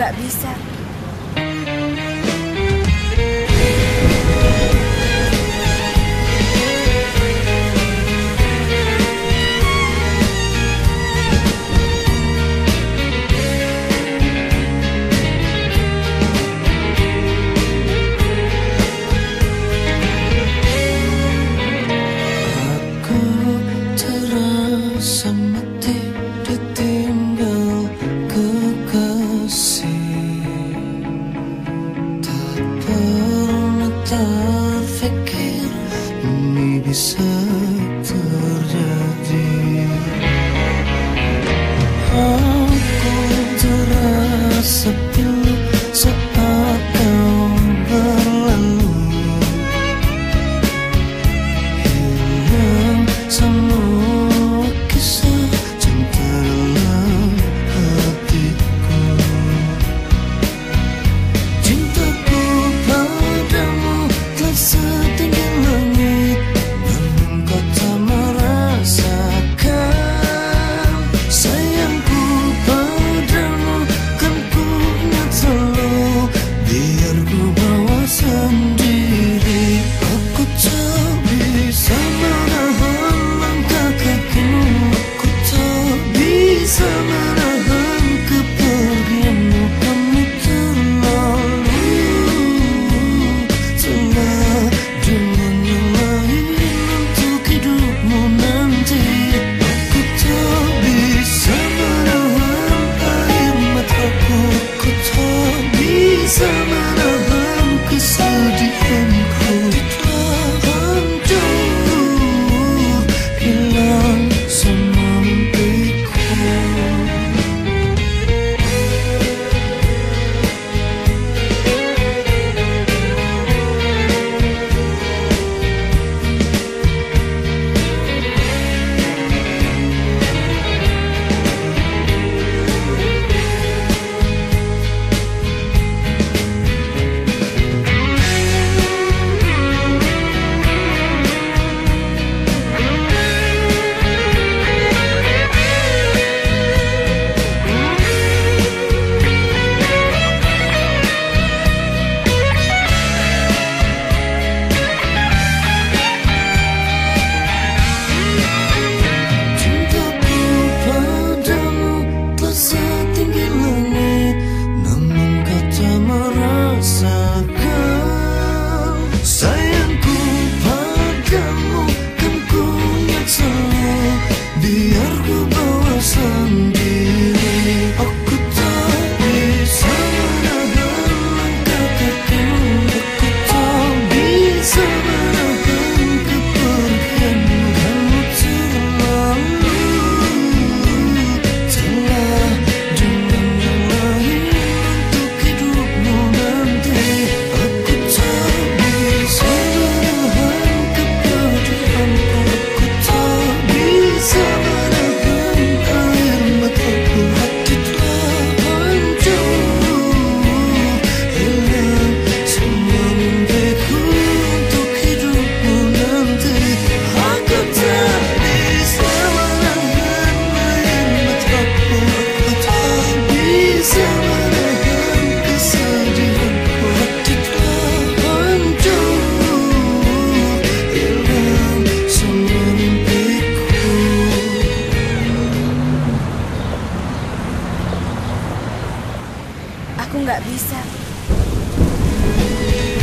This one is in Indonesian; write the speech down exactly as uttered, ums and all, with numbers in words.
nggak bisa. Terfikir ini bisa terjadi. Aku terasa pilu saat kau berlalu, hilang semua kisah cinta dalam hatiku. Cintaku padamu telah setinggi langit, namun kau tak merasakan. Sayangku padamu kan ku ingat selalu, biar ku bawa sendiri. Aku tak bisa menahan langkah kakimu, aku tak bisa menahan kepergianmu. Kamu terlalu telah dunia lain untuk hidupmu nanti. Aku tak bisa menahan air mataku, aku tak bisa menahan kesedihanku. Telah hancur, hilang semua mimpiku. Cintaku padamu telah setinggi langit, namun kau tak merasakan. Sayangku padamu kan ku ingat selalu, biar ku bawa sendiri. Aku tak bisa menahan langkah kakimu, aku tak bisa menahan kepergianmu. Kamu terlalu telah dengan yang lain untuk hidupmu nanti. Aku tak bisa menahan kepedihanku, aku tak bisa menahan air mataku. Hati telah hancur, hilang semua mimpiku untuk hidupmu nanti. Aku tak bisa menahan air mataku, aku tak bisa menahan kesedihanku. Hati telah hancur, hilang semua mimpiku. Aku nggak bisa.